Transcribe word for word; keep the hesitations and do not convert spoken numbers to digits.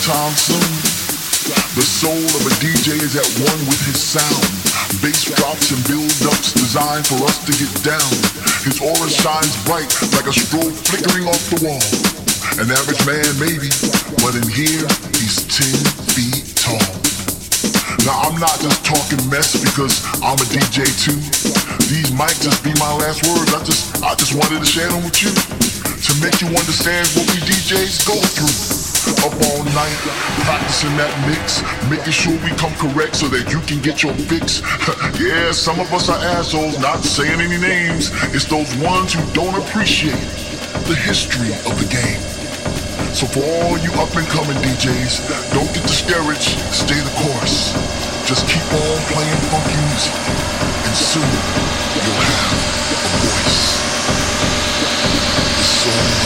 anytime soon. The soul of a D J is at one with his sound. Bass drops and build-ups designed for us to get down. His aura shines bright like a strobe flickering off the wall. An average man maybe, but in here he's ten feet tall. Now I'm not just talking mess because I'm a D J too. These might just be my last words. I just I just wanted to share them with you to make you understand what we D Js go through. Up all night, practicing that mix, making sure we come correct so that you can get your fix. Yeah, some of us are assholes, not saying any names. It's those ones who don't appreciate the history of the game. So for all you up and coming D Js, don't get discouraged, stay the course. Just keep on playing funky music, and soon you'll have a voice. The soul